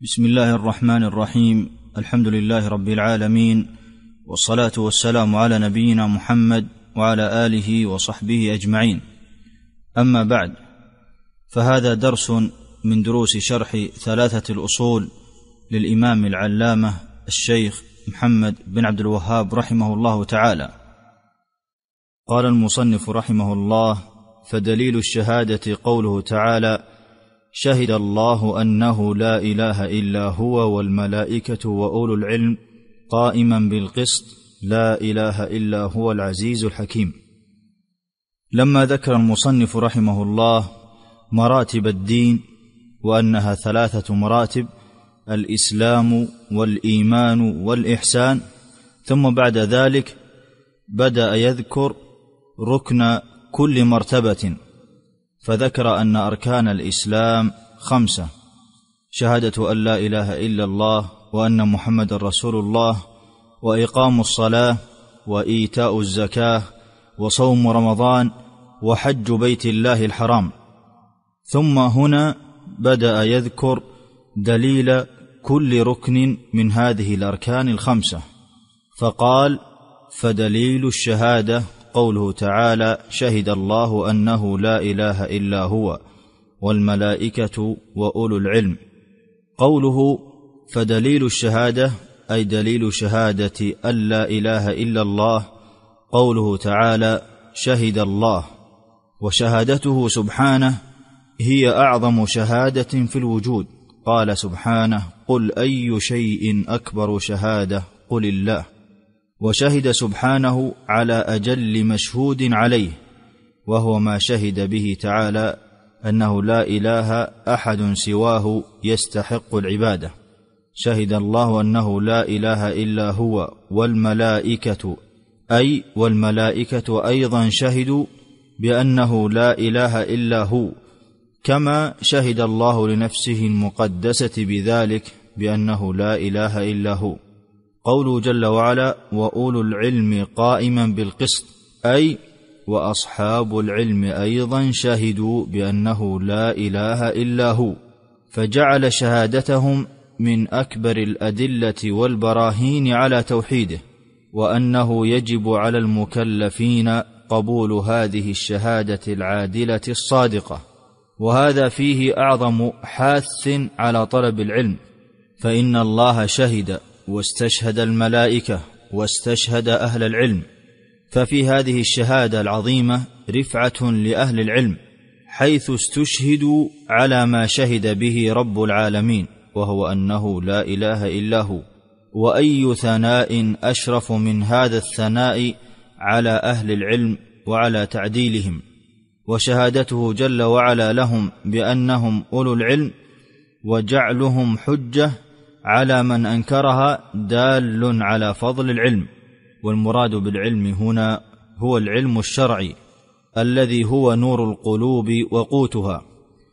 بسم الله الرحمن الرحيم. الحمد لله رب العالمين، والصلاة والسلام على نبينا محمد وعلى آله وصحبه أجمعين. أما بعد، فهذا درس من دروس شرح ثلاثة الأصول للإمام العلامة الشيخ محمد بن عبد الوهاب رحمه الله تعالى. قال المصنف رحمه الله: فدليل الشهادة قوله تعالى: شهد الله أنه لا إله إلا هو والملائكة وأولو العلم قائما بالقسط لا إله إلا هو العزيز الحكيم. لما ذكر المصنف رحمه الله مراتب الدين وأنها ثلاثة مراتب: الإسلام والإيمان والإحسان، ثم بعد ذلك بدأ يذكر ركن كل مرتبة، فذكر أن أركان الإسلام 5: شهادة أن لا إله إلا الله وأن محمد رسول الله، وإقام الصلاة، وإيتاء الزكاة، وصوم رمضان، وحج بيت الله الحرام. ثم هنا بدأ يذكر دليل كل ركن من هذه الأركان 5، فقال: فدليل الشهادة قوله تعالى: شهد الله أنه لا إله إلا هو والملائكة وأولو العلم. قوله فدليل الشهادة أي دليل شهادة أن لا إله إلا الله. قوله تعالى: شهد الله، وشهادته سبحانه هي أعظم شهادة في الوجود. قال سبحانه: قل أي شيء أكبر شهادة قل الله. وشهد سبحانه على أجل مشهود عليه، وهو ما شهد به تعالى أنه لا إله أحد سواه يستحق العبادة. شهد الله أنه لا إله إلا هو والملائكة، أي والملائكة أيضا شهدوا بأنه لا إله إلا هو، كما شهد الله لنفسه المقدسة بذلك بأنه لا إله إلا هو. قوله جل وعلا: وأولو العلم قائما بالقسط، أي وأصحاب العلم أيضا شهدوا بأنه لا إله إلا هو، فجعل شهادتهم من أكبر الأدلة والبراهين على توحيده، وأنه يجب على المكلفين قبول هذه الشهادة العادلة الصادقة. وهذا فيه أعظم حاث على طلب العلم، فإن الله شهد واستشهد الملائكة واستشهد أهل العلم، ففي هذه الشهادة العظيمة رفعة لأهل العلم، حيث استشهدوا على ما شهد به رب العالمين، وهو أنه لا إله إلا هو. وأي ثناء أشرف من هذا الثناء على أهل العلم وعلى تعديلهم. وشهادته جل وعلا لهم بأنهم أولو العلم وجعلهم حجة على من أنكرها دال على فضل العلم. والمراد بالعلم هنا هو العلم الشرعي الذي هو نور القلوب وقوتها،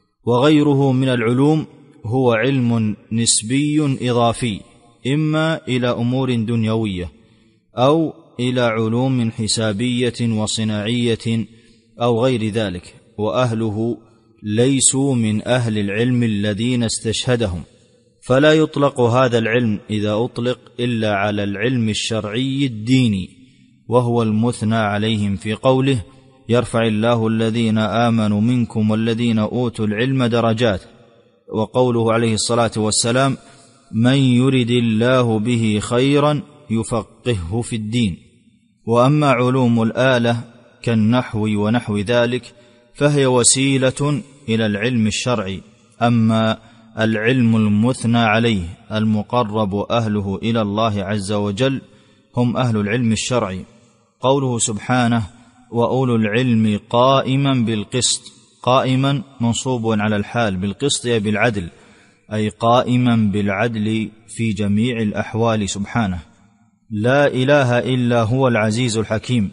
وغيره من العلوم هو علم نسبي إضافي، إما إلى أمور دنيوية أو إلى علوم حسابية وصناعية أو غير ذلك، وأهله ليسوا من أهل العلم الذين استشهدهم. فلا يطلق هذا العلم إذا أطلق إلا على العلم الشرعي الديني، وهو المثنى عليهم في قوله: يرفع الله الذين آمنوا منكم والذين أوتوا العلم درجات. وقوله عليه الصلاة والسلام: من يرد الله به خيرا يفقهه في الدين. وأما علوم الآلة كالنحو ونحو ذلك فهي وسيلة إلى العلم الشرعي. أما العلم المثنى عليه المقرب أهله إلى الله عز وجل هم أهل العلم الشرعي. قوله سبحانه: وأولو العلم قائما بالقسط. قائما منصوب على الحال، بالقسط أي بالعدل، أي قائما بالعدل في جميع الأحوال سبحانه. لا إله إلا هو العزيز الحكيم،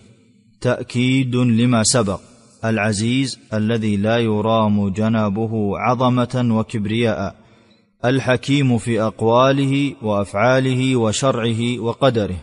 تأكيد لما سبق. العزيز الذي لا يرام جنابه عظمة وكبرياء، الحكيم في أقواله وأفعاله وشرعه وقدره.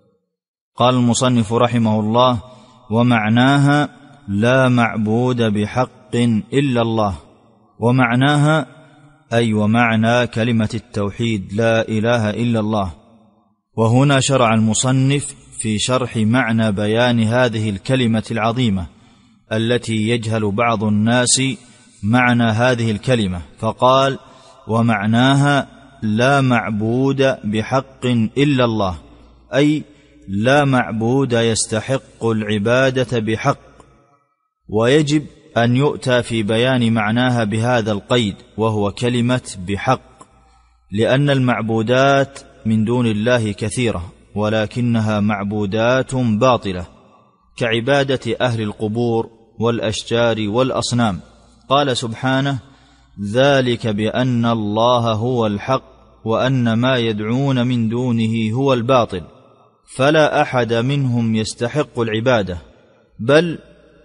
قال المصنف رحمه الله: ومعناها لا معبود بحق إلا الله. ومعناها أي ومعنى كلمة التوحيد لا إله إلا الله. وهنا شرع المصنف في شرح معنى بيان هذه الكلمة العظيمة التي يجهل بعض الناس معنى هذه الكلمة، فقال: ومعناها لا معبود بحق إلا الله، أي لا معبود يستحق العبادة بحق. ويجب أن يؤتى في بيان معناها بهذا القيد، وهو كلمة بحق، لأن المعبودات من دون الله كثيرة، ولكنها معبودات باطلة كعبادة أهل القبور والأشجار والأصنام. قال سبحانه: ذلك بأن الله هو الحق وأن ما يدعون من دونه هو الباطل، فلا أحد منهم يستحق العبادة، بل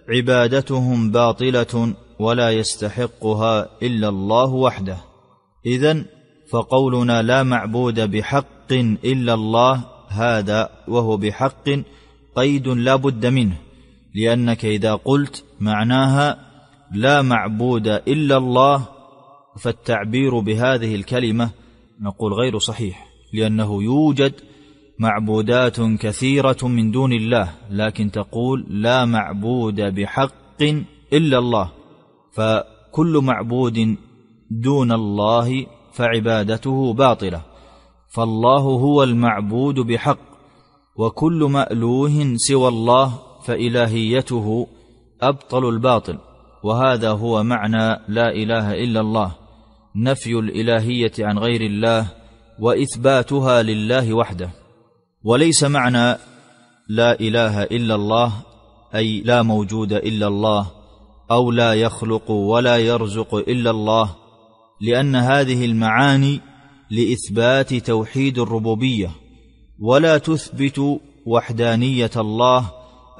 عبادتهم باطلة ولا يستحقها إلا الله وحده. إذن فقولنا لا معبود بحق إلا الله، هذا وهو بحق قيد لا بد منه، لأنك إذا قلت معناها لا معبود إلا الله فالتعبير بهذه الكلمة نقول غير صحيح، لأنه يوجد معبودات كثيرة من دون الله، لكن تقول لا معبود بحق إلا الله، فكل معبود دون الله فعبادته باطلة، فالله هو المعبود بحق، وكل مألوه سوى الله فإلهيته أبطل الباطل. وهذا هو معنى لا إله إلا الله، نفي الإلهية عن غير الله وإثباتها لله وحده. وليس معنى لا إله إلا الله أي لا موجود إلا الله، أو لا يخلق ولا يرزق إلا الله، لأن هذه المعاني لإثبات توحيد الربوبية، ولا تثبت وحدانية الله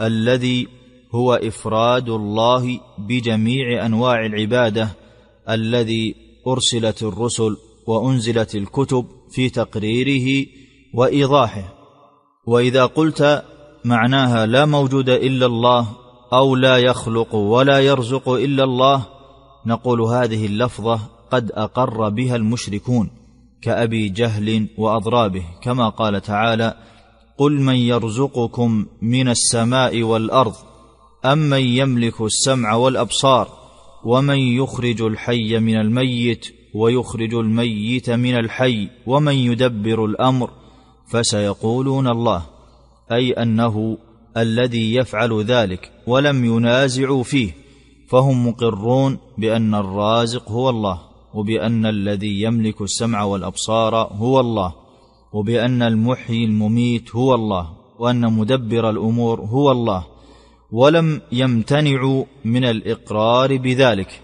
الذي هو إفراد الله بجميع أنواع العبادة، الذي أرسلت الرسل وأنزلت الكتب في تقريره وإيضاحه. وإذا قلت معناها لا موجود إلا الله أو لا يخلق ولا يرزق إلا الله، نقول هذه اللفظة قد أقر بها المشركون كأبي جهل وأضرابه، كما قال تعالى: قل من يرزقكم من السماء والأرض أمن يملك السمع والأبصار ومن يخرج الحي من الميت ويخرج الميت من الحي ومن يدبر الأمر فسيقولون الله، أي أنه الذي يفعل ذلك، ولم ينازعوا فيه، فهم مقرون بأن الرازق هو الله، وبأن الذي يملك السمع والأبصار هو الله، وبأن المحيي المميت هو الله، وأن مدبر الأمور هو الله، ولم يمتنعوا من الإقرار بذلك،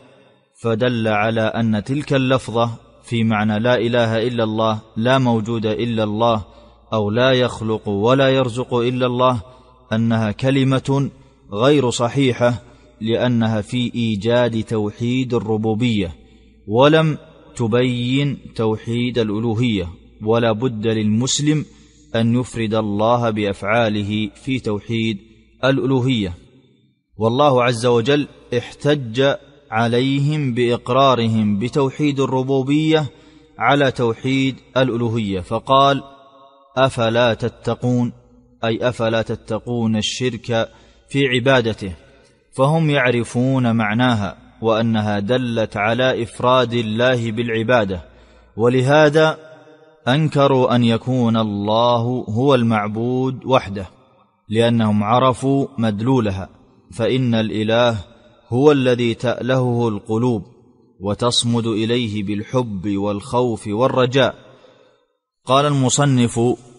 فدل على أن تلك اللفظة في معنى لا إله إلا الله، لا موجود إلا الله، أو لا يخلق ولا يرزق إلا الله، أنها كلمة غير صحيحة، لأنها في إيجاد توحيد الربوبية، ولم تبين توحيد الألوهية، ولا بد للمسلم أن يفرد الله بأفعاله في توحيد الألوهية. والله عز وجل احتج عليهم بإقرارهم بتوحيد الربوبية على توحيد الألوهية، فقال: أفلا تتقون، أي أفلا تتقون الشرك في عبادته، فهم يعرفون معناها وأنها دلت على إفراد الله بالعبادة، ولهذا أنكروا أن يكون الله هو المعبود وحده، لأنهم عرفوا مدلولها، فإن الإله هو الذي تألهه القلوب وتصمد إليه بالحب والخوف والرجاء. قال المصنف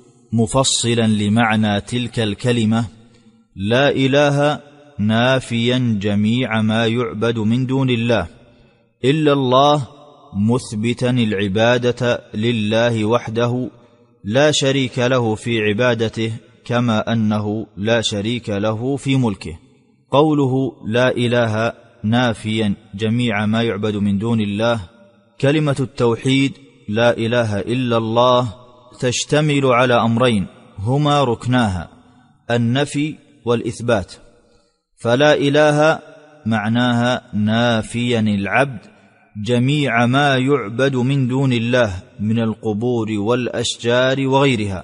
مفصلا لمعنى تلك الكلمة: لا إله نافيا جميع ما يعبد من دون الله إلا الله، مثبتا العبادة لله وحده لا شريك له في عبادته، كما أنه لا شريك له في ملكه. قوله لا إله نافيا جميع ما يعبد من دون الله، كلمة التوحيد لا إله إلا الله تشتمل على أمرين هما ركناها: النفي والإثبات. فلا إله معناها نافيا العبد جميع ما يعبد من دون الله من القبور والأشجار وغيرها.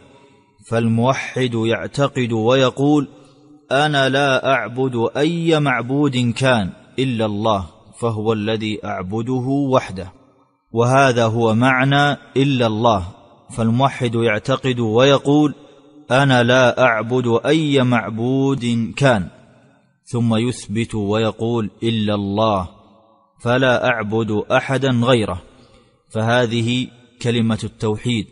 فالموحد يعتقد ويقول: أنا لا أعبد أي معبود كان إلا الله، فهو الذي أعبده وحده. وهذا هو معنى إلا الله. فالموحد يعتقد ويقول: أنا لا أعبد أي معبود كان، ثم يثبت ويقول: إلا الله، فلا أعبد أحدا غيره. فهذه كلمة التوحيد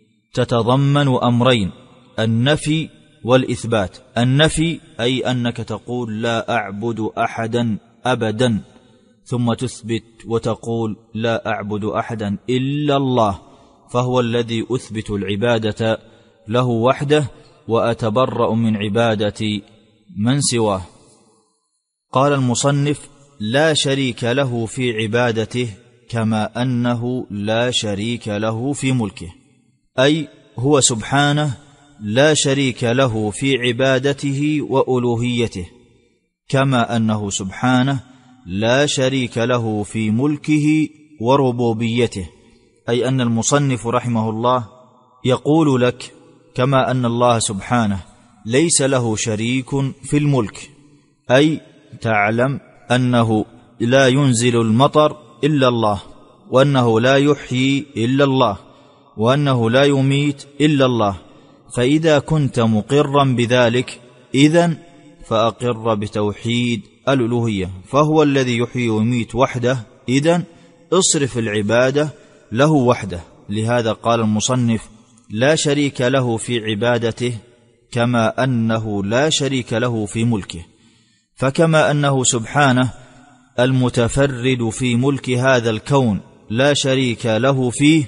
تتضمن أمرين: النفي والإثبات. النفي أي أنك تقول لا أعبد أحدا أبدا، ثم تثبت وتقول لا أعبد أحدا إلا الله، فهو الذي أثبت العبادة له وحده وأتبرأ من عبادة من سواه. قال المصنف: لا شريك له في عبادته كما أنه لا شريك له في ملكه، أي هو سبحانه لا شريك له في عبادته وألوهيته، كما أنه سبحانه لا شريك له في ملكه وربوبيته. أي أن المصنف رحمه الله يقول لك كما أن الله سبحانه ليس له شريك في الملك، أي تعلم أنه لا ينزل المطر إلا الله، وأنه لا يحيي إلا الله، وأنه لا يميت إلا الله. فإذا كنت مقرا بذلك إذن فأقر بتوحيد الألوهية، فهو الذي يحيي ويميت وحده، إذن اصرف العبادة له وحده. لهذا قال المصنف: لا شريك له في عبادته كما أنه لا شريك له في ملكه. فكما أنه سبحانه المتفرد في ملك هذا الكون لا شريك له فيه،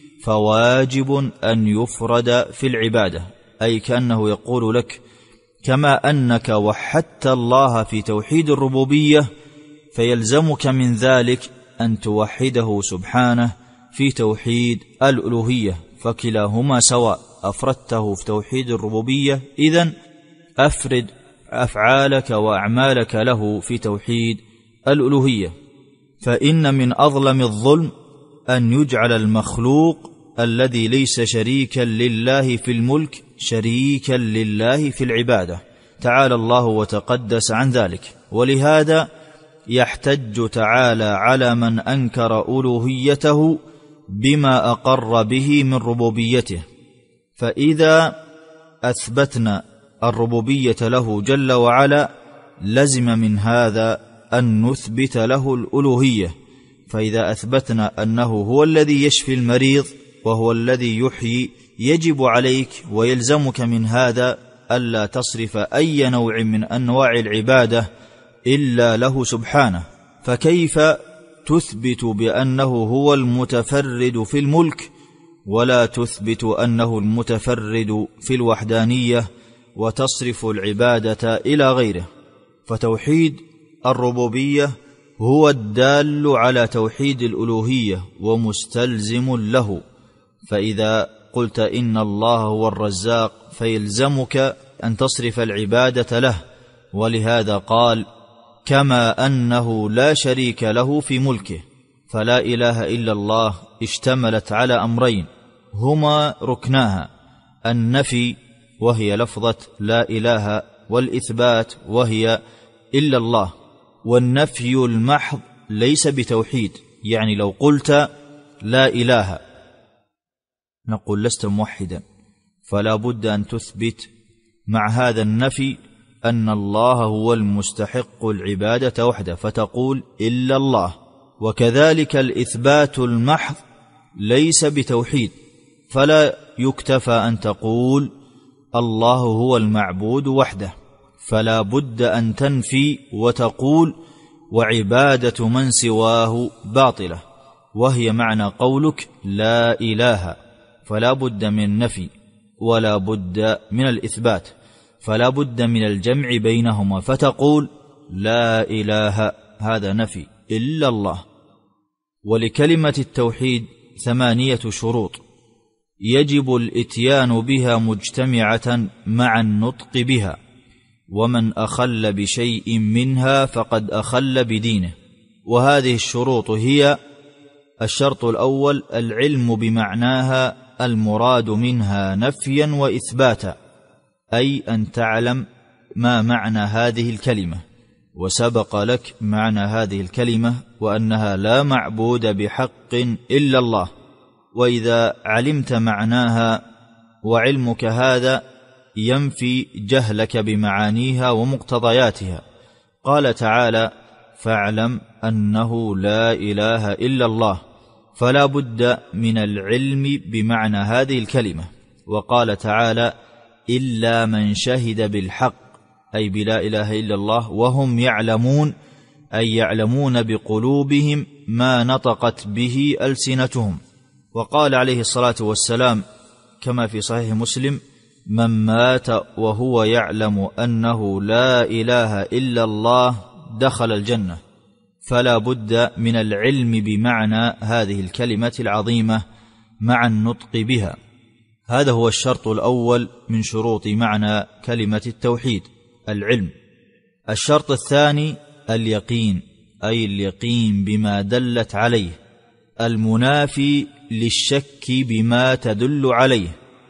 فواجب أن يفرد في العبادة. أي كأنه يقول لك كما أنك وحدت الله في توحيد الربوبية، فيلزمك من ذلك أن توحده سبحانه في توحيد الألوهية، فكلاهما سواء. أفردته في توحيد الربوبية، إذن أفرد أفعالك وأعمالك له في توحيد الألوهية. فإن من أظلم الظلم أن يجعل المخلوق الذي ليس شريكا لله في الملك شريكا لله في العبادة، تعالى الله وتقدس عن ذلك. ولهذا يحتج تعالى على من أنكر ألوهيته بما أقر به من ربوبيته. فإذا أثبتنا الربوبية له جل وعلا لزم من هذا أن نثبت له الألوهية. فإذا أثبتنا أنه هو الذي يشفي المريض وهو الذي يحيي، يجب عليك ويلزمك من هذا ألا تصرف أي نوع من أنواع العبادة إلا له سبحانه. فكيف تثبت بأنه هو المتفرد في الملك ولا تثبت أنه المتفرد في الوحدانية وتصرف العبادة إلى غيره؟ فتوحيد الربوبية هو الدال على توحيد الألوهية ومستلزم له. فإذا قلت إن الله هو الرزاق فيلزمك أن تصرف العبادة له. ولهذا قال كما أنه لا شريك له في ملكه. فلا إله إلا الله اشتملت على أمرين هما ركناها: النفي وهي لفظة لا إله، والإثبات وهي إلا الله. والنفي المحض ليس بتوحيد، يعني لو قلت لا إله نقول لست موحدا، فلا بد أن تثبت مع هذا النفي أن الله هو المستحق العبادة وحده، فتقول إلا الله. وكذلك الإثبات المحض ليس بتوحيد، فلا يكتفى أن تقول الله هو المعبود وحده، فلا بد أن تنفي وتقول وعبادة من سواه باطلة، وهي معنى قولك لا إله. فلا بد من النفي ولا بد من الإثبات، فلا بد من الجمع بينهما، فتقول لا إله هذا نفي إلا الله. ولكلمة التوحيد 8 شروط يجب الإتيان بها مجتمعة مع النطق بها، ومن أخل بشيء منها فقد أخل بدينه. وهذه الشروط هي الشرط الأول: العلم بمعناها المراد منها نفيا وإثباتا، أي أن تعلم ما معنى هذه الكلمة، وسبق لك معنى هذه الكلمة وأنها لا معبود بحق إلا الله. وإذا علمت معناها وعلمك هذا ينفي جهلك بمعانيها ومقتضياتها. قال تعالى: فاعلم أنه لا إله إلا الله، فلا بد من العلم بمعنى هذه الكلمة. وقال تعالى: إلا من شهد بالحق، أي بلا إله إلا الله، وهم يعلمون، أي يعلمون بقلوبهم ما نطقت به ألسنتهم. وقال عليه الصلاة والسلام كما في صحيح مسلم: من مات وهو يعلم أنه لا إله إلا الله دخل الجنة. فلا بد من العلم بمعنى هذه الكلمة العظيمة مع النطق بها. هذا هو الشرط الأول من شروط معنى كلمة التوحيد، العلم. الشرط الثاني: اليقين، أي اليقين بما دلت عليه، المنافي للشك بما تدل عليه،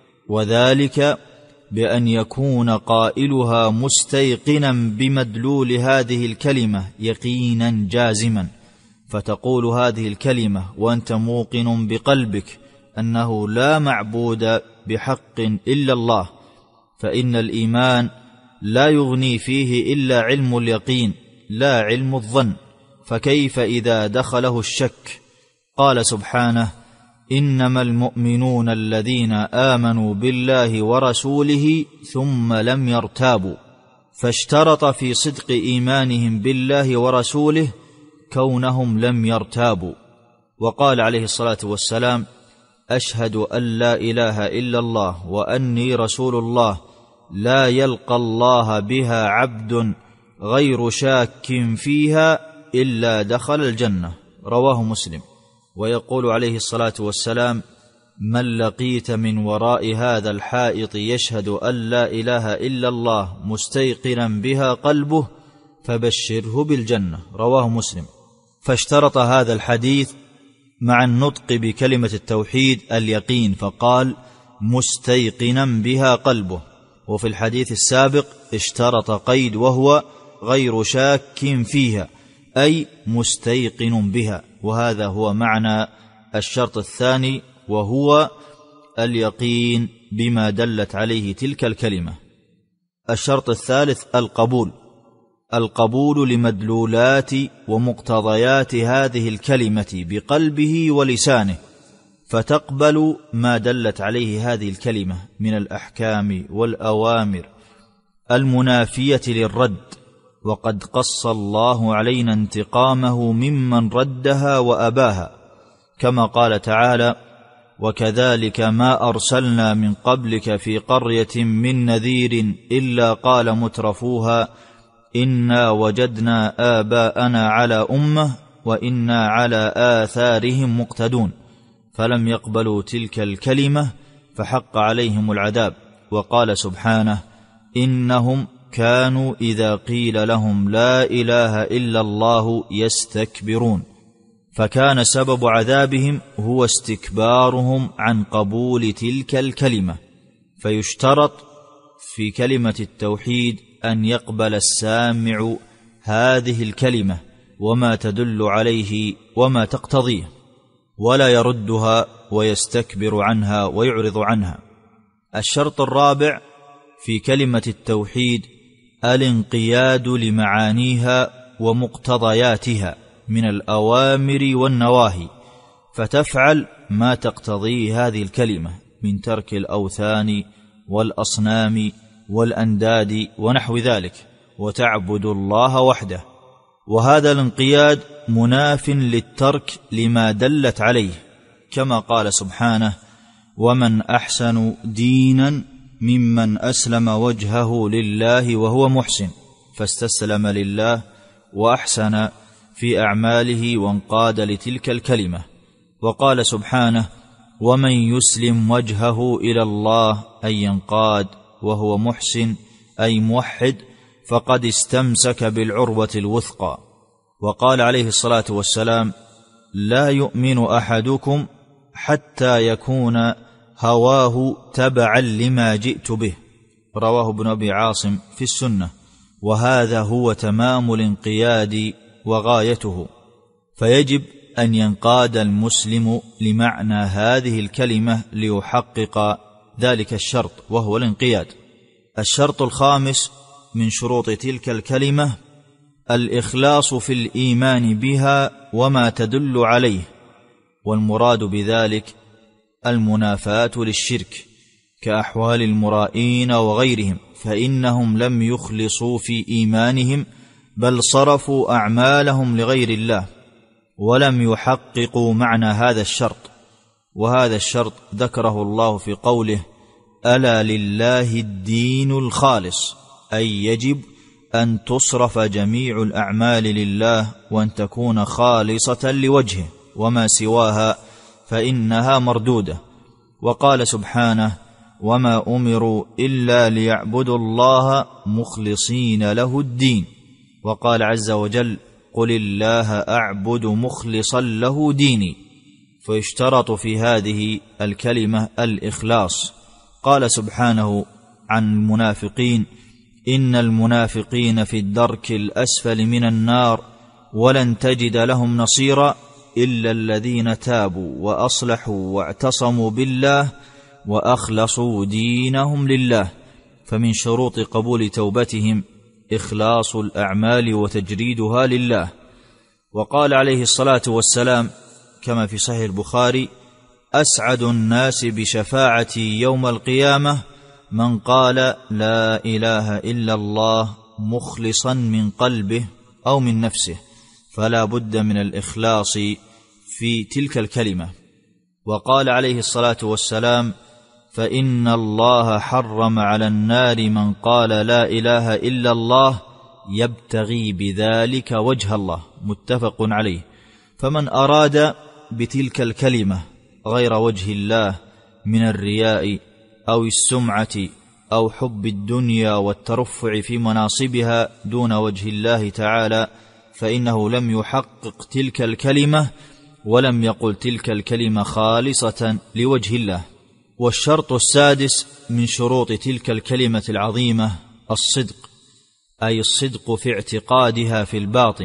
وذلك بأن يكون قائلها مستيقنا بمدلول هذه الكلمة يقينا جازما، فتقول هذه الكلمة وأنت موقن بقلبك أنه لا معبود بحق إلا الله، فإن الإيمان لا يغني فيه إلا علم اليقين لا علم الظن. فكيف إذا دخله الشك؟ قال سبحانه: إنما المؤمنون الذين آمنوا بالله ورسوله ثم لم يرتابوا، فاشترط في صدق إيمانهم بالله ورسوله كونهم لم يرتابوا. وقال عليه الصلاة والسلام: أشهد أن لا إله إلا الله وأني رسول الله، لا يلقى الله بها عبد غير شاك فيها إلا دخل الجنة. رواه مسلم. ويقول عليه الصلاة والسلام: من لقيت من وراء هذا الحائط يشهد أن لا إله إلا الله مستيقنا بها قلبه فبشره بالجنة. رواه مسلم. فاشترط هذا الحديث مع النطق بكلمة التوحيد اليقين، فقال: مستيقنا بها قلبه. وفي الحديث السابق اشترط قيد وهو غير شاك فيها، أي مستيقن بها. وهذا هو معنى الشرط الثاني، وهو اليقين بما دلت عليه تلك الكلمة. الشرط الثالث: القبول لمدلولات ومقتضيات هذه الكلمة بقلبه ولسانه، فتقبل ما دلت عليه هذه الكلمة من الأحكام والأوامر المنافية للرد. وقد قص الله علينا انتقامه ممن ردها وأباها، كما قال تعالى: وكذلك ما أرسلنا من قبلك في قرية من نذير إلا قال مترفوها إنا وجدنا آباءنا على أمة وإنا على آثارهم مقتدون، فلم يقبلوا تلك الكلمة فحق عليهم العذاب. وقال سبحانه: إنهم كانوا إذا قيل لهم لا إله إلا الله يستكبرون، فكان سبب عذابهم هو استكبارهم عن قبول تلك الكلمة. فيشترط في كلمة التوحيد أن يقبل السامع هذه الكلمة وما تدل عليه وما تقتضيه، ولا يردها ويستكبر عنها ويعرض عنها. الشرط الرابع في كلمة التوحيد: الانقياد لمعانيها ومقتضياتها من الأوامر والنواهي، فتفعل ما تقتضيه هذه الكلمة من ترك الأوثان والأصنام والأنداد ونحو ذلك، وتعبد الله وحده. وهذا الانقياد مناف للترك لما دلت عليه، كما قال سبحانه: ومن أحسن دينا ممن أسلم وجهه لله وهو محسن، فاستسلم لله وأحسن في أعماله وانقاد لتلك الكلمة. وقال سبحانه: ومن يسلم وجهه إلى الله أي ينقاد وهو محسن أي موحد فقد استمسك بالعروة الوثقى. وقال عليه الصلاة والسلام: لا يؤمن أحدكم حتى يكون هواه تبعا لما جئت به، رواه ابن أبي عاصم في السنة. وهذا هو تمام الانقياد وغايته، فيجب أن ينقاد المسلم لمعنى هذه الكلمة ليحقق ذلك الشرط، وهو الانقياد. الشرط الخامس من شروط تلك الكلمة الإخلاص في الإيمان بها وما تدل عليه، والمراد بذلك المنافاة للشرك كأحوال المرائين وغيرهم، فإنهم لم يخلصوا في إيمانهم بل صرفوا أعمالهم لغير الله ولم يحققوا معنى هذا الشرط. وهذا الشرط ذكره الله في قوله: ألا لله الدين الخالص، أي يجب أن تصرف جميع الأعمال لله وأن تكون خالصة لوجهه، وما سواها فإنها مردودة. وقال سبحانه: وما أمروا إلا ليعبدوا الله مخلصين له الدين. وقال عز وجل: قل الله أعبد مخلصا له ديني. فيشترط في هذه الكلمة الإخلاص. قال سبحانه عن المنافقين: إن المنافقين في الدرك الأسفل من النار ولن تجد لهم نصيرا إلا الذين تابوا وأصلحوا واعتصموا بالله وأخلصوا دينهم لله. فمن شروط قبول توبتهم إخلاص الأعمال وتجريدها لله. وقال عليه الصلاة والسلام كما في صحيح البخاري: أسعد الناس بشفاعتي يوم القيامة من قال لا إله إلا الله مخلصا من قلبه أو من نفسه. فلا بد من الإخلاص في تلك الكلمة. وقال عليه الصلاة والسلام: فإن الله حرم على النار من قال لا إله إلا الله يبتغي بذلك وجه الله، متفق عليه. فمن أراد بتلك الكلمة غير وجه الله من الرياء أو السمعة أو حب الدنيا والترفع في مناصبها دون وجه الله تعالى فإنه لم يحقق تلك الكلمة ولم يقل تلك الكلمة خالصة لوجه الله. والشرط السادس من شروط تلك الكلمة العظيمة الصدق، أي الصدق في اعتقادها في الباطن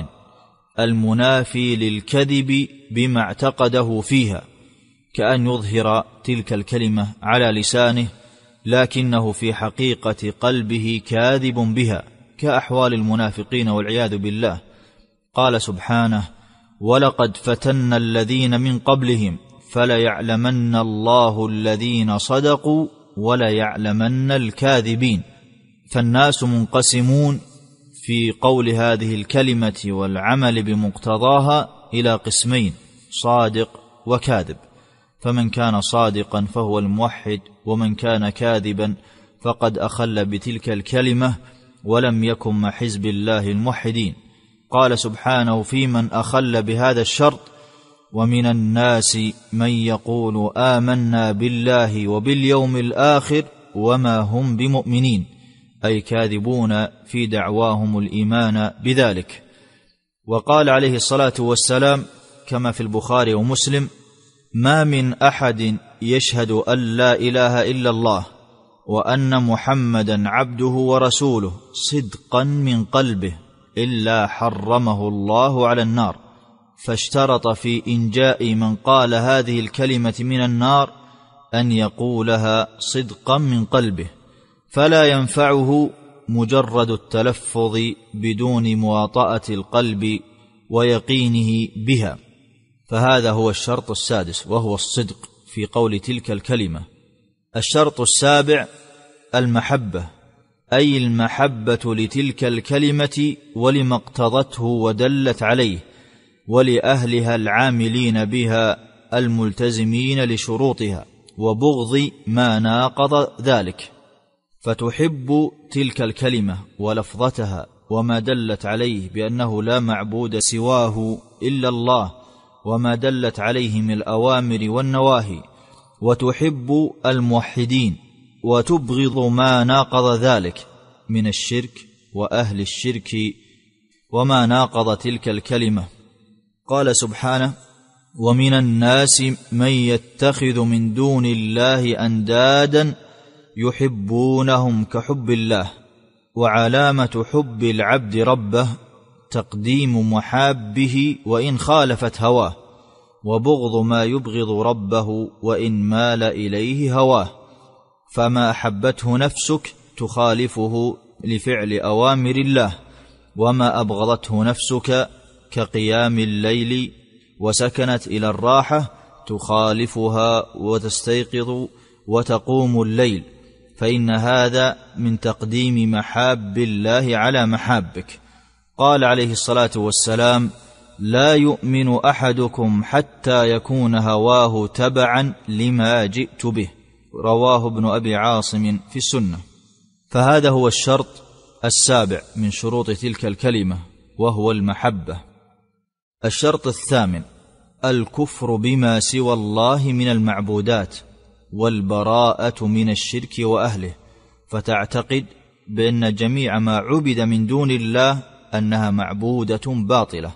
المنافي للكذب بما اعتقده فيها، كأن يظهر تلك الكلمة على لسانه لكنه في حقيقة قلبه كاذب بها، كأحوال المنافقين والعياذ بالله. قال سبحانه: ولقد فتنا الذين من قبلهم فليعلمن الله الذين صدقوا وليعلمن الكاذبين. فالناس منقسمون في قول هذه الكلمة والعمل بمقتضاها إلى قسمين: صادق وكاذب. فمن كان صادقا فهو الموحد، ومن كان كاذبا فقد أخل بتلك الكلمة ولم يكن مع حزب الله الموحدين. قال سبحانه في من أخل بهذا الشرط: ومن الناس من يقول آمنا بالله وباليوم الآخر وما هم بمؤمنين، أي كاذبون في دعواهم الإيمان بذلك. وقال عليه الصلاة والسلام كما في البخاري ومسلم: ما من أحد يشهد أن لا إله إلا الله وأن محمدا عبده ورسوله صدقا من قلبه إلا حرمه الله على النار. فاشترط في إنجاء من قال هذه الكلمة من النار أن يقولها صدقا من قلبه، فلا ينفعه مجرد التلفظ بدون مواطأة القلب ويقينه بها. فهذا هو الشرط السادس، وهو الصدق في قول تلك الكلمة. الشرط السابع المحبة، أي المحبة لتلك الكلمة ولما اقتضته ودلت عليه، ولأهلها العاملين بها الملتزمين لشروطها، وبغض ما ناقض ذلك. فتحب تلك الكلمة ولفظتها وما دلت عليه بأنه لا معبود سواه إلا الله، وما دلت عليه من الأوامر والنواهي، وتحب الموحدين، وتبغض ما ناقض ذلك من الشرك وأهل الشرك وما ناقض تلك الكلمة. قال سبحانه: ومن الناس من يتخذ من دون الله أندادا يحبونهم كحب الله. وعلامة حب العبد ربه تقديم محابه وإن خالفت هواه، وبغض ما يبغض ربه وإن مال إليه هواه. فما أحبته نفسك تخالفه لفعل أوامر الله، وما أبغضته نفسك كقيام الليل وسكنت إلى الراحة تخالفها وتستيقظ وتقوم الليل، فإن هذا من تقديم محاب الله على محابك. قال عليه الصلاة والسلام: لا يؤمن أحدكم حتى يكون هواه تبعا لما جئت به، رواه ابن أبي عاصم في السنة. فهذا هو الشرط السابع من شروط تلك الكلمة، وهو المحبة. الشرط الثامن: الكفر بما سوى الله من المعبودات، والبراءة من الشرك وأهله، فتعتقد بأن جميع ما عبد من دون الله أنها معبودة باطلة،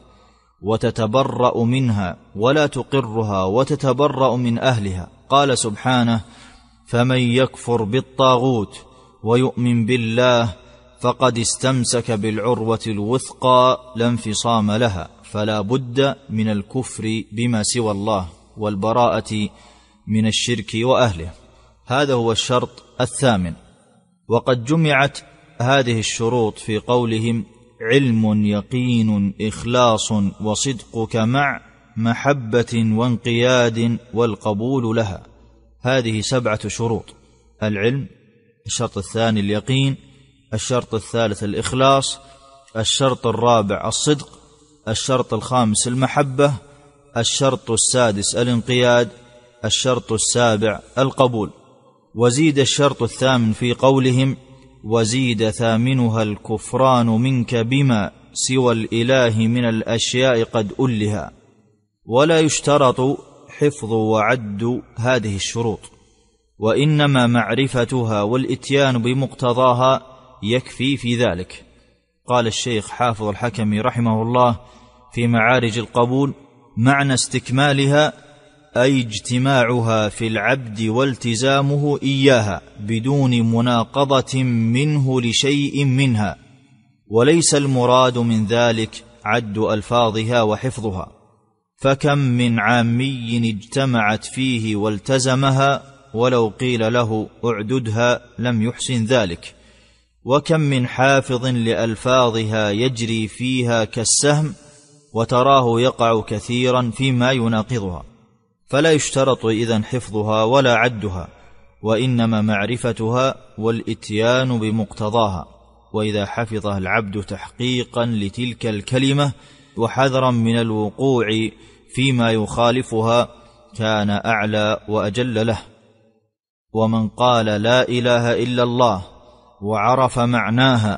وتتبرأ منها ولا تقرها وتتبرأ من أهلها. قال سبحانه: فمن يكفر بالطاغوت ويؤمن بالله فقد استمسك بالعروة الوثقى لا انفصام لها. فلا بد من الكفر بما سوى الله والبراءة من الشرك وأهله. هذا هو الشرط الثامن. وقد جمعت هذه الشروط في قولهم: علم يقين إخلاص وصدقك مع محبة وانقياد والقبول لها. هذه 7 شروط: العلم، الشرط الثاني اليقين، الشرط الثالث الإخلاص، الشرط الرابع الصدق، الشرط الخامس المحبة، الشرط السادس الانقياد، الشرط السابع القبول. وزيد الشرط الثامن في قولهم: وزيد ثامنها الكفران منك بما سوى الإله من الأشياء قد ألها. ولا يشترط حفظ وعد هذه الشروط، وإنما معرفتها والإتيان بمقتضاها يكفي في ذلك. قال الشيخ حافظ الحكمي رحمه الله في معارج القبول: معنى استكمالها أي اجتماعها في العبد والتزامه إياها بدون مناقضة منه لشيء منها، وليس المراد من ذلك عد ألفاظها وحفظها. فكم من عامي اجتمعت فيه والتزمها ولو قيل له اعددها لم يحسن ذلك، وكم من حافظ لألفاظها يجري فيها كالسهم وتراه يقع كثيرا فيما يناقضها. فلا يشترط إذن حفظها ولا عدها، وإنما معرفتها والإتيان بمقتضاها. وإذا حفظها العبد تحقيقا لتلك الكلمة وحذرا من الوقوع فيما يخالفها كان أعلى وأجل له. ومن قال لا إله إلا الله وعرف معناها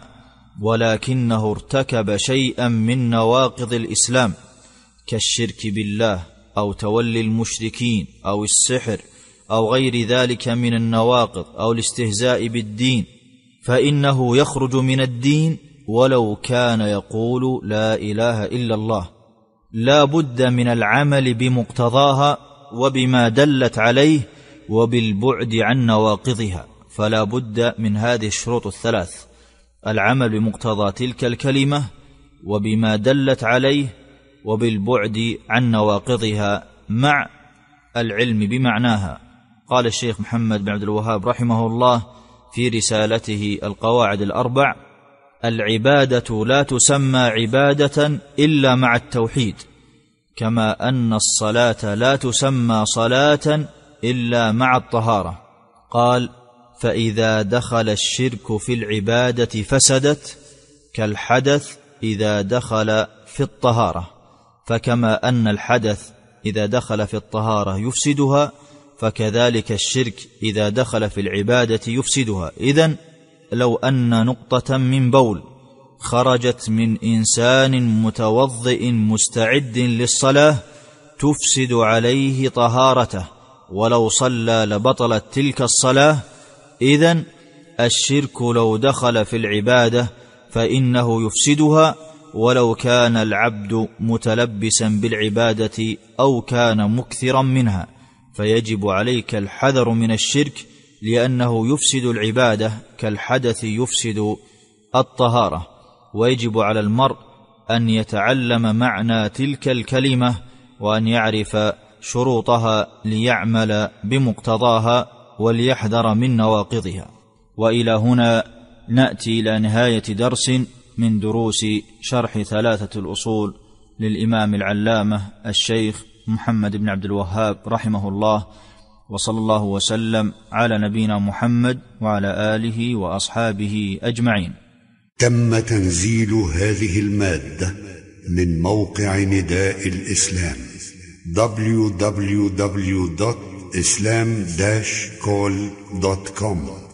ولكنه ارتكب شيئا من نواقض الإسلام كالشرك بالله أو تولي المشركين أو السحر أو غير ذلك من النواقض أو الاستهزاء بالدين، فإنه يخرج من الدين ولو كان يقول لا إله إلا الله. لا بد من العمل بمقتضاها وبما دلت عليه وبالبعد عن نواقضها. فلا بد من هذه الشروط الثلاث: العمل بمقتضى تلك الكلمة وبما دلت عليه وبالبعد عن نواقضها مع العلم بمعناها. قال الشيخ محمد بن عبد الوهاب رحمه الله في رسالته القواعد الأربع: العبادة لا تسمى عبادة إلا مع التوحيد، كما أن الصلاة لا تسمى صلاة إلا مع الطهارة. قال: فإذا دخل الشرك في العبادة فسدت كالحدث إذا دخل في الطهارة، فكما أن الحدث إذا دخل في الطهارة يفسدها فكذلك الشرك إذا دخل في العبادة يفسدها. إذن لو أن نقطة من بول خرجت من إنسان متوضئ مستعد للصلاة تفسد عليه طهارته، ولو صلى لبطلت تلك الصلاة. إذن الشرك لو دخل في العبادة فإنه يفسدها ولو كان العبد متلبسا بالعبادة أو كان مكثرا منها، فيجب عليك الحذر من الشرك، لأنه يفسد العبادة كالحدث يفسد الطهارة. ويجب على المرء أن يتعلم معنى تلك الكلمة، وأن يعرف شروطها ليعمل بمقتضاها، وليحذر من نواقضها. وإلى هنا نأتي إلى نهاية درس من دروس شرح ثلاثة الأصول للإمام العلامة الشيخ محمد بن عبد الوهاب رحمه الله، وصلى الله وسلم على نبينا محمد وعلى آله وأصحابه أجمعين. تم تنزيل هذه المادة من موقع نداء الإسلام www.islam-call.com